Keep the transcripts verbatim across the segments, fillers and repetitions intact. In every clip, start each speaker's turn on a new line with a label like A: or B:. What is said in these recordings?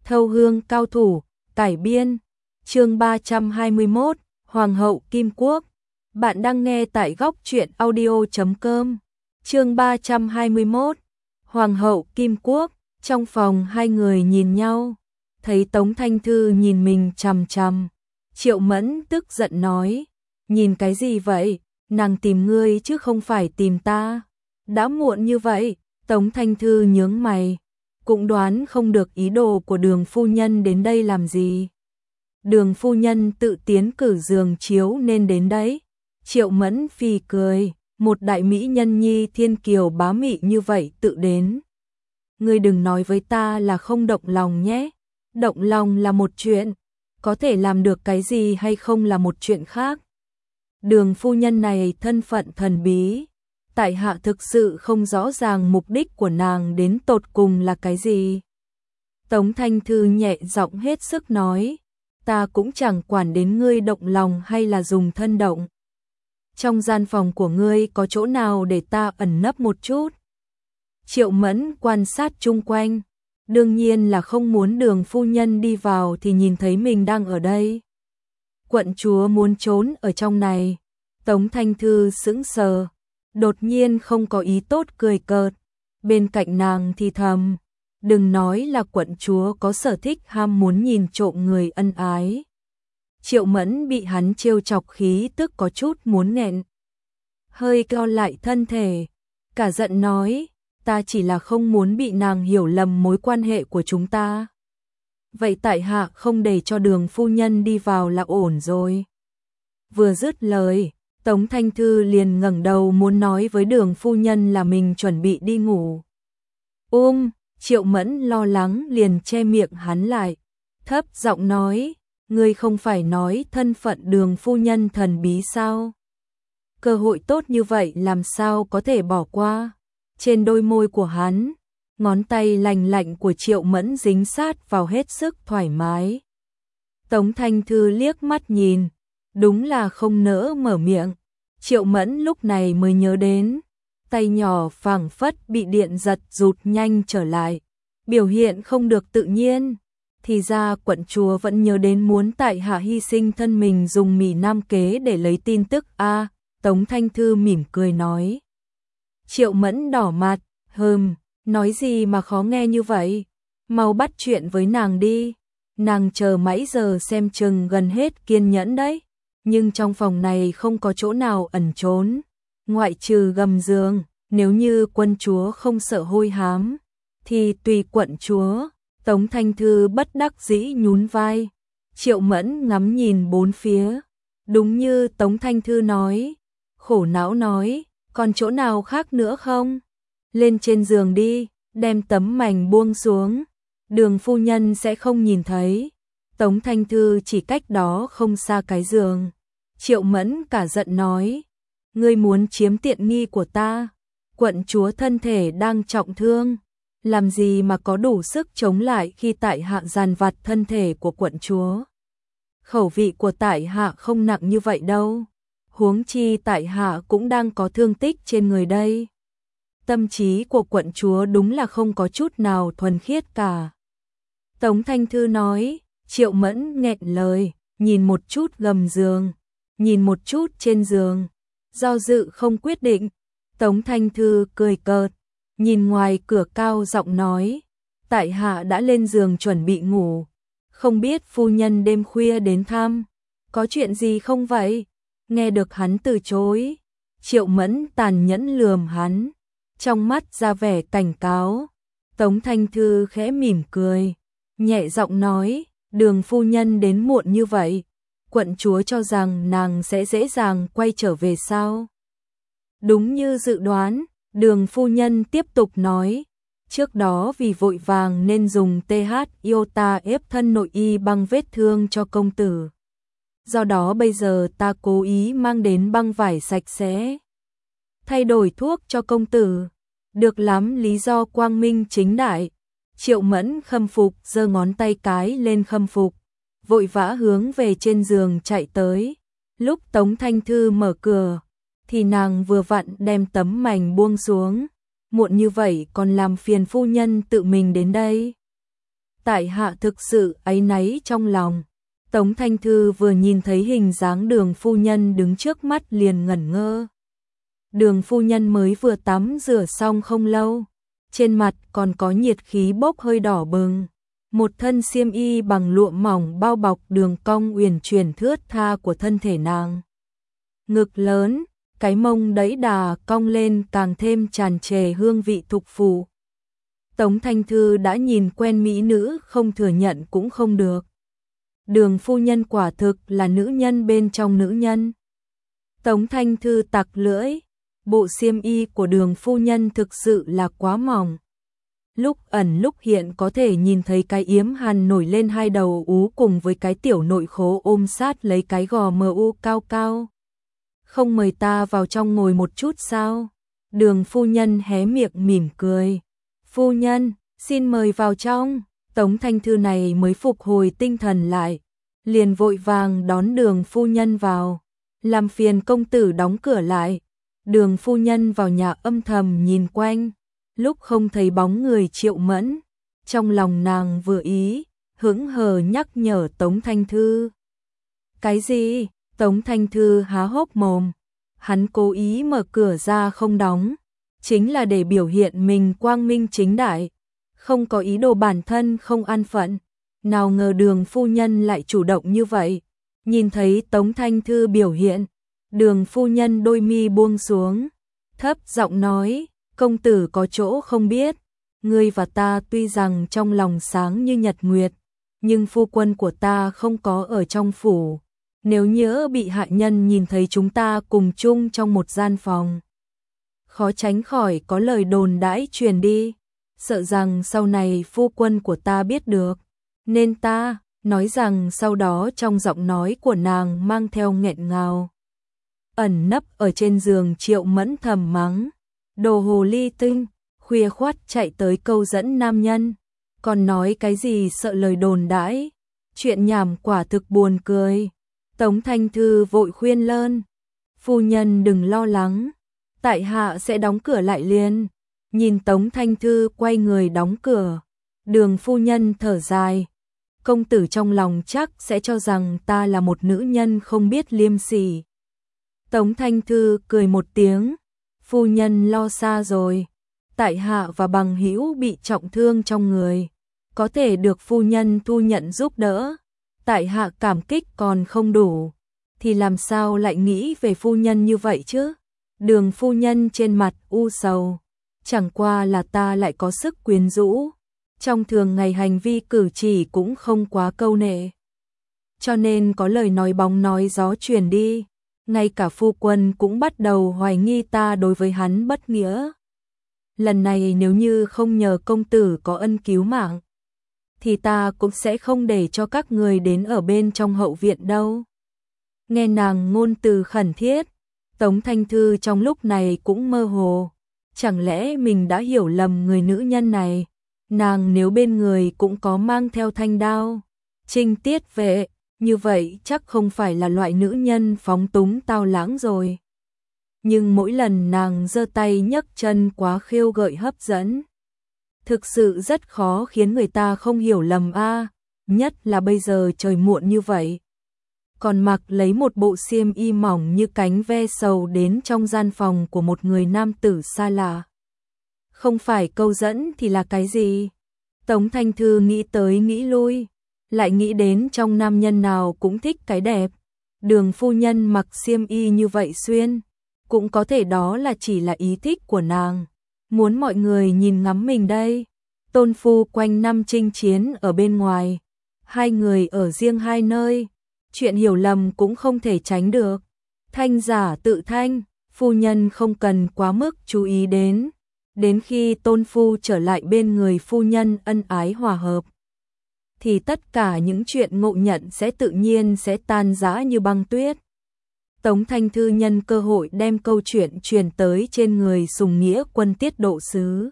A: Thâu hương cao thủ, cải biên, chương ba trăm hai mươi mốt, Hoàng hậu Kim Quốc. Bạn đang nghe tại góc truyện audio chấm com. Chương ba trăm hai mươi mốt, Hoàng hậu Kim Quốc. Trong phòng hai người nhìn nhau, thấy Tống Thanh Thư nhìn mình chằm chằm. Triệu Mẫn tức giận nói, nhìn cái gì vậy, nàng tìm ngươi chứ không phải tìm ta. Đã muộn như vậy, Tống Thanh Thư nhướng mày, cũng đoán không được ý đồ của Đường phu nhân đến đây làm gì. Đường phu nhân tự tiến cử giường chiếu nên đến đấy. Triệu Mẫn phì cười, một đại mỹ nhân nhi thiên kiều bá mị như vậy tự đến. Ngươi đừng nói với ta là không động lòng nhé. Động lòng là một chuyện, có thể làm được cái gì hay không là một chuyện khác. Đường phu nhân này thân phận thần bí, tại hạ thực sự không rõ ràng mục đích của nàng đến tột cùng là cái gì. Tống Thanh Thư nhẹ giọng hết sức nói, ta cũng chẳng quản đến ngươi động lòng hay là dùng thân động. Trong gian phòng của ngươi có chỗ nào để ta ẩn nấp một chút? Triệu Mẫn quan sát chung quanh, đương nhiên là không muốn Đường phu nhân đi vào thì nhìn thấy mình đang ở đây. Quận chúa muốn trốn ở trong này. Tống Thanh Thư sững sờ, đột nhiên không có ý tốt cười cợt. Bên cạnh nàng thì thầm, đừng nói là quận chúa có sở thích ham muốn nhìn trộm người ân ái. Triệu Mẫn bị hắn trêu chọc khí tức có chút muốn nghẹn. Hơi cao lại thân thể, cả giận nói, ta chỉ là không muốn bị nàng hiểu lầm mối quan hệ của chúng ta. Vậy tại hạ không để cho Đường phu nhân đi vào là ổn rồi. Vừa dứt lời, Tống Thanh Thư liền ngẩng đầu muốn nói với Đường phu nhân là mình chuẩn bị đi ngủ. Ôm, Triệu Mẫn lo lắng liền che miệng hắn lại, thấp giọng nói, ngươi không phải nói thân phận Đường phu nhân thần bí sao? Cơ hội tốt như vậy làm sao có thể bỏ qua? Trên đôi môi của hắn, ngón tay lành lạnh của Triệu Mẫn dính sát vào hết sức thoải mái. Tống Thanh Thư liếc mắt nhìn, đúng là không nỡ mở miệng. Triệu Mẫn lúc này mới nhớ đến, tay nhỏ phảng phất bị điện giật rụt nhanh trở lại, biểu hiện không được tự nhiên. Thì ra quận chúa vẫn nhớ đến muốn tại hạ hy sinh thân mình dùng mỉ nam kế để lấy tin tức a. À, Tống Thanh Thư mỉm cười nói. Triệu Mẫn đỏ mặt, hừm, nói gì mà khó nghe như vậy, mau bắt chuyện với nàng đi. Nàng chờ mãi giờ xem chừng gần hết kiên nhẫn đấy, nhưng trong phòng này không có chỗ nào ẩn trốn, ngoại trừ gầm giường, nếu như quân chúa không sợ hôi hám, thì tùy quận chúa. Tống Thanh Thư bất đắc dĩ nhún vai. Triệu Mẫn ngắm nhìn bốn phía, đúng như Tống Thanh Thư nói, khổ não nói, còn chỗ nào khác nữa không? Lên trên giường đi, đem tấm mành buông xuống, Đường phu nhân sẽ không nhìn thấy. Tống Thanh Thư chỉ cách đó không xa cái giường. Triệu Mẫn cả giận nói, ngươi muốn chiếm tiện nghi của ta, quận chúa thân thể đang trọng thương, làm gì mà có đủ sức chống lại khi tại hạ giàn vặt thân thể của quận chúa. Khẩu vị của tại hạ không nặng như vậy đâu, huống chi tại hạ cũng đang có thương tích trên người đây. Tâm trí của quận chúa đúng là không có chút nào thuần khiết cả. Tống Thanh Thư nói. Triệu Mẫn nghẹn lời, nhìn một chút gầm giường, nhìn một chút trên giường, do dự không quyết định. Tống Thanh Thư cười cợt, nhìn ngoài cửa cao giọng nói, tại hạ đã lên giường chuẩn bị ngủ, không biết phu nhân đêm khuya đến thăm, có chuyện gì không vậy? Nghe được hắn từ chối, Triệu Mẫn tàn nhẫn lườm hắn, trong mắt ra vẻ cảnh cáo. Tống Thanh Thư khẽ mỉm cười, nhẹ giọng nói, Đường phu nhân đến muộn như vậy, quận chúa cho rằng nàng sẽ dễ dàng quay trở về sao? Đúng như dự đoán, Đường phu nhân tiếp tục nói, trước đó vì vội vàng nên dùng tê hát iota ép thân nội y băng vết thương cho công tử. Do đó bây giờ ta cố ý mang đến băng vải sạch sẽ, thay đổi thuốc cho công tử. Được lắm, lý do quang minh chính đại. Triệu Mẫn khâm phục, giơ ngón tay cái lên khâm phục, vội vã hướng về trên giường chạy tới. Lúc Tống Thanh Thư mở cửa, thì nàng vừa vặn đem tấm mành buông xuống. Muộn như vậy còn làm phiền phu nhân tự mình đến đây. tại hạ thực sự áy náy trong lòng. Tống Thanh Thư vừa nhìn thấy hình dáng Đường phu nhân đứng trước mắt liền ngẩn ngơ. Đường phu nhân mới vừa tắm rửa xong không lâu, trên mặt còn có nhiệt khí bốc hơi đỏ bừng. Một thân xiêm y bằng lụa mỏng bao bọc đường cong uyển chuyển thướt tha của thân thể nàng. Ngực lớn, cái mông đẫy đà cong lên càng thêm tràn trề hương vị thục phụ. Tống Thanh Thư đã nhìn quen mỹ nữ, không thừa nhận cũng không được. Đường phu nhân quả thực là nữ nhân bên trong nữ nhân. Tống Thanh Thư tặc lưỡi, bộ xiêm y của Đường phu nhân thực sự là quá mỏng. Lúc ẩn lúc hiện có thể nhìn thấy cái yếm hàn nổi lên hai đầu ú cùng với cái tiểu nội khố ôm sát lấy cái gò mờ u cao cao. Không mời ta vào trong ngồi một chút sao? Đường phu nhân hé miệng mỉm cười. Phu nhân, xin mời vào trong. Tống Thanh Thư này mới phục hồi tinh thần lại, liền vội vàng đón Đường phu nhân vào. Làm phiền công tử đóng cửa lại. Đường phu nhân vào nhà âm thầm nhìn quanh, lúc không thấy bóng người Triệu Mẫn, trong lòng nàng vừa ý, hững hờ nhắc nhở Tống Thanh Thư. Cái gì? Tống Thanh Thư há hốc mồm, hắn cố ý mở cửa ra không đóng, chính là để biểu hiện mình quang minh chính đại, không có ý đồ bản thân không an phận. Nào ngờ Đường phu nhân lại chủ động như vậy. Nhìn thấy Tống Thanh Thư biểu hiện, Đường phu nhân đôi mi buông xuống, thấp giọng nói, công tử có chỗ không biết, ngươi và ta tuy rằng trong lòng sáng như nhật nguyệt, nhưng phu quân của ta không có ở trong phủ. Nếu nhỡ bị hạ nhân nhìn thấy chúng ta cùng chung trong một gian phòng, khó tránh khỏi có lời đồn đãi truyền đi, sợ rằng sau này phu quân của ta biết được, nên ta, nói rằng sau đó trong giọng nói của nàng mang theo nghẹn ngào. Ẩn nấp ở trên giường Triệu Mẫn thầm mắng, đồ hồ ly tinh, khuya khoắt chạy tới câu dẫn nam nhân, còn nói cái gì sợ lời đồn đãi, chuyện nhảm quả thực buồn cười. Tống Thanh Thư vội khuyên lơn, phu nhân đừng lo lắng, tại hạ sẽ đóng cửa lại liền. Nhìn Tống Thanh Thư quay người đóng cửa, Đường phu nhân thở dài, công tử trong lòng chắc sẽ cho rằng ta là một nữ nhân không biết liêm sỉ. Tống Thanh Thư cười một tiếng, phu nhân lo xa rồi, tại hạ và bằng hữu bị trọng thương trong người, có thể được phu nhân thu nhận giúp đỡ, tại hạ cảm kích còn không đủ, thì làm sao lại nghĩ về phu nhân như vậy chứ? Đường phu nhân trên mặt u sầu, chẳng qua là ta lại có sức quyến rũ, trong thường ngày hành vi cử chỉ cũng không quá câu nệ, cho nên có lời nói bóng nói gió truyền đi, ngay cả phu quân cũng bắt đầu hoài nghi ta đối với hắn bất nghĩa. Lần này nếu như không nhờ công tử có ân cứu mạng, thì ta cũng sẽ không để cho các người đến ở bên trong hậu viện đâu. Nghe nàng ngôn từ khẩn thiết, Tống Thanh Thư trong lúc này cũng mơ hồ, chẳng lẽ mình đã hiểu lầm người nữ nhân này, nàng nếu bên người cũng có mang theo thanh đao, trinh tiết vệ, như vậy chắc không phải là loại nữ nhân phóng túng tao lãng rồi. Nhưng mỗi lần nàng giơ tay nhấc chân quá khiêu gợi hấp dẫn, thực sự rất khó khiến người ta không hiểu lầm a, nhất là bây giờ trời muộn như vậy. Còn mặc lấy một bộ xiêm y mỏng như cánh ve sầu đến trong gian phòng của một người nam tử xa lạ. Không phải câu dẫn thì là cái gì? Tống Thanh Thư nghĩ tới nghĩ lui, lại nghĩ đến trong nam nhân nào cũng thích cái đẹp. Đường phu nhân mặc xiêm y như vậy xuyên, cũng có thể đó là chỉ là ý thích của nàng, muốn mọi người nhìn ngắm mình đây. Tôn phu quanh năm chinh chiến ở bên ngoài, hai người ở riêng hai nơi, chuyện hiểu lầm cũng không thể tránh được. Thanh giả tự thanh, phu nhân không cần quá mức chú ý đến. Đến khi tôn phu trở lại bên người phu nhân ân ái hòa hợp, thì tất cả những chuyện ngộ nhận sẽ tự nhiên sẽ tan rã như băng tuyết. Tống Thanh Thư nhân cơ hội đem câu chuyện truyền tới trên người Sùng Nghĩa Quân tiết độ sứ,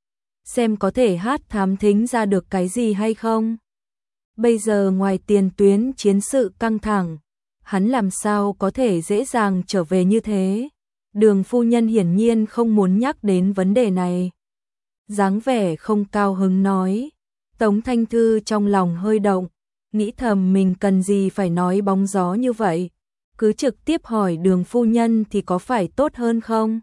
A: xem có thể hát thám thính ra được cái gì hay không. Bây giờ ngoài tiền tuyến chiến sự căng thẳng, hắn làm sao có thể dễ dàng trở về như thế. Đường phu nhân hiển nhiên không muốn nhắc đến vấn đề này, dáng vẻ không cao hứng nói, Tống Thanh Thư trong lòng hơi động, nghĩ thầm mình cần gì phải nói bóng gió như vậy, cứ trực tiếp hỏi Đường phu nhân thì có phải tốt hơn không?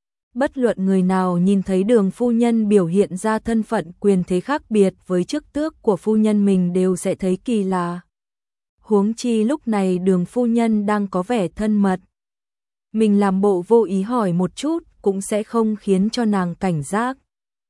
A: Bất luận người nào nhìn thấy Đường phu nhân biểu hiện ra thân phận quyền thế khác biệt với chức tước của phu nhân mình đều sẽ thấy kỳ lạ. Huống chi lúc này Đường phu nhân đang có vẻ thân mật. Mình làm bộ vô ý hỏi một chút cũng sẽ không khiến cho nàng cảnh giác.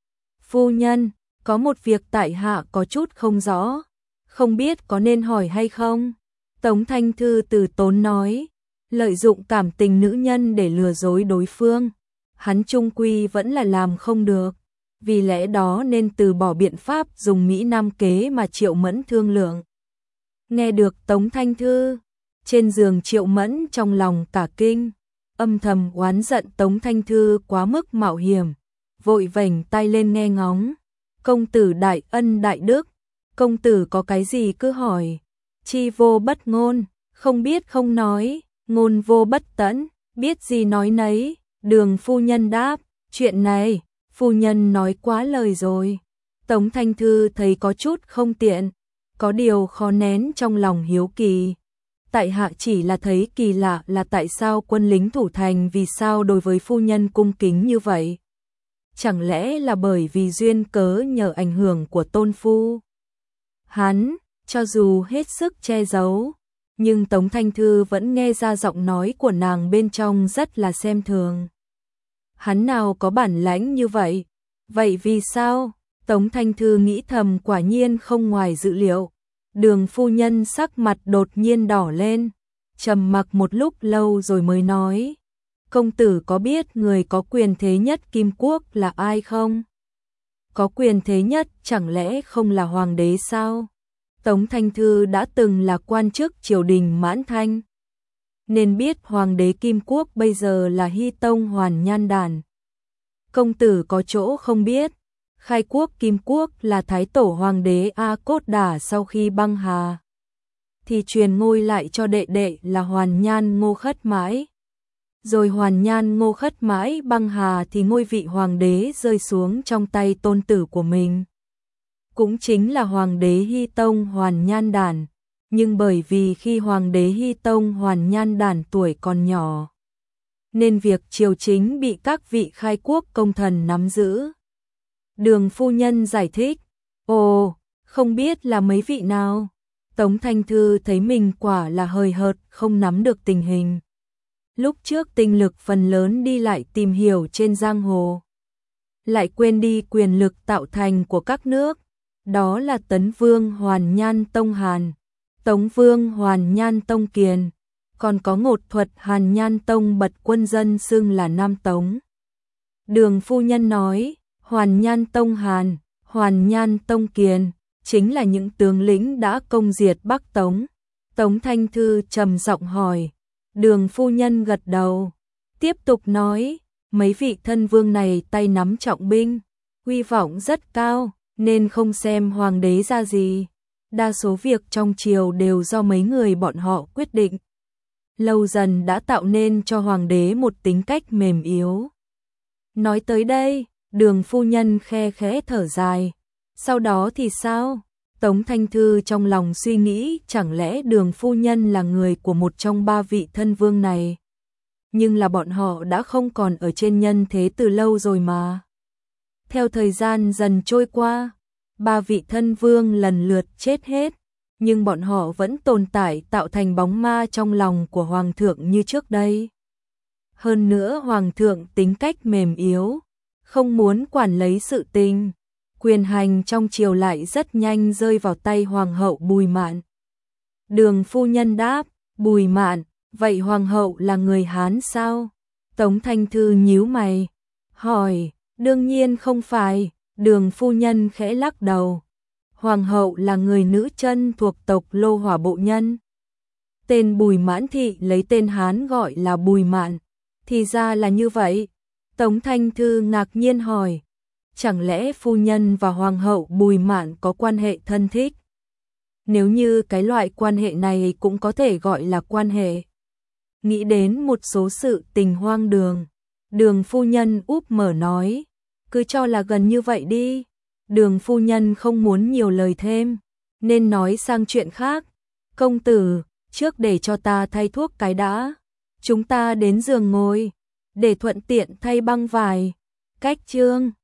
A: Phu nhân, có một việc tại hạ có chút không rõ, không biết có nên hỏi hay không? Tống Thanh Thư từ tốn nói, lợi dụng cảm tình nữ nhân để lừa dối đối phương, hắn chung quy vẫn là làm không được, vì lẽ đó nên từ bỏ biện pháp dùng Mỹ Nam kế mà Triệu Mẫn thương lượng. Nghe được Tống Thanh Thư, trên giường Triệu Mẫn trong lòng cả kinh, âm thầm oán giận Tống Thanh Thư quá mức mạo hiểm, vội vểnh tay lên nghe ngóng. Công tử đại ân đại đức, công tử có cái gì cứ hỏi, chi vô bất ngôn, không biết không nói, ngôn vô bất tẫn, biết gì nói nấy. Đường phu nhân đáp, chuyện này, phu nhân nói quá lời rồi. Tống Thanh Thư thấy có chút không tiện, có điều khó nén trong lòng hiếu kỳ. Tại hạ chỉ là thấy kỳ lạ là tại sao quân lính thủ thành vì sao đối với phu nhân cung kính như vậy. Chẳng lẽ là bởi vì duyên cớ nhờ ảnh hưởng của tôn phu? Hắn, cho dù hết sức che giấu, nhưng Tống Thanh Thư vẫn nghe ra giọng nói của nàng bên trong rất là xem thường. Hắn nào có bản lãnh như vậy? Vậy vì sao? Tống Thanh Thư nghĩ thầm quả nhiên không ngoài dự liệu. Đường phu nhân sắc mặt đột nhiên đỏ lên, trầm mặc một lúc lâu rồi mới nói. Công tử có biết người có quyền thế nhất Kim Quốc là ai không? Có quyền thế nhất chẳng lẽ không là hoàng đế sao? Tống Thanh Thư đã từng là quan chức triều đình Mãn Thanh, nên biết hoàng đế Kim Quốc bây giờ là Hy Tông Hoàn Nhan Đản. Công tử có chỗ không biết, khai quốc Kim Quốc là thái tổ hoàng đế A Cốt Đả sau khi băng hà, thì truyền ngôi lại cho đệ đệ là Hoàn Nhan Ngô Khất Mãi. Rồi Hoàn Nhan Ngô Khất Mãi băng hà thì ngôi vị hoàng đế rơi xuống trong tay tôn tử của mình. Cũng chính là hoàng đế Hy Tông Hoàn Nhan Đản, nhưng bởi vì khi hoàng đế Hy Tông Hoàn Nhan Đản tuổi còn nhỏ, nên việc triều chính bị các vị khai quốc công thần nắm giữ. Đường phu nhân giải thích, ồ, không biết là mấy vị nào? Tống Thanh Thư thấy mình quả là hời hợt không nắm được tình hình. Lúc trước tinh lực phần lớn đi lại tìm hiểu trên giang hồ, lại quên đi quyền lực tạo thành của các nước, đó là Tấn Vương Hoàn Nhan Tông Hàn, Tống Vương Hoàn Nhan Tông Kiền, còn có Ngột Thuật Hàn Nhan Tông bật quân dân xưng là Nam Tống. Đường phu nhân nói, Hoàn Nhan Tông Hàn, Hoàn Nhan Tông Kiền, chính là những tướng lĩnh đã công diệt Bắc Tống. Tống Thanh Thư trầm giọng hỏi. Đường phu nhân gật đầu, tiếp tục nói, mấy vị thân vương này tay nắm trọng binh, uy vọng rất cao, nên không xem hoàng đế ra gì. Đa số việc trong triều đều do mấy người bọn họ quyết định. Lâu dần đã tạo nên cho hoàng đế một tính cách mềm yếu. Nói tới đây, đường phu nhân khe khẽ thở dài. Sau đó thì sao? Tống Thanh Thư trong lòng suy nghĩ chẳng lẽ đường phu nhân là người của một trong ba vị thân vương này. Nhưng là bọn họ đã không còn ở trên nhân thế từ lâu rồi mà. Theo thời gian dần trôi qua, ba vị thân vương lần lượt chết hết, nhưng bọn họ vẫn tồn tại tạo thành bóng ma trong lòng của hoàng thượng như trước đây. Hơn nữa hoàng thượng tính cách mềm yếu, không muốn quản lấy sự tình. Quyền hành trong triều lại rất nhanh rơi vào tay hoàng hậu Bùi Mạn. Đường phu nhân đáp, Bùi Mạn, vậy hoàng hậu là người Hán sao? Tống Thanh Thư nhíu mày, hỏi, đương nhiên không phải. Đường phu nhân khẽ lắc đầu. Hoàng hậu là người nữ chân thuộc tộc Lô Hỏa Bộ Nhân. Tên Bùi Mãn Thị lấy tên Hán gọi là Bùi Mạn. Thì ra là như vậy. Tống Thanh Thư ngạc nhiên hỏi, chẳng lẽ phu nhân và hoàng hậu Bùi Mạn có quan hệ thân thích? Nếu như cái loại quan hệ này cũng có thể gọi là quan hệ. Nghĩ đến một số sự tình hoang đường, đường phu nhân úp mở nói, cứ cho là gần như vậy đi. Đường phu nhân không muốn nhiều lời thêm, nên nói sang chuyện khác. Công tử, trước để cho ta thay thuốc cái đã. Chúng ta đến giường ngồi, để thuận tiện thay băng vải. Cách chương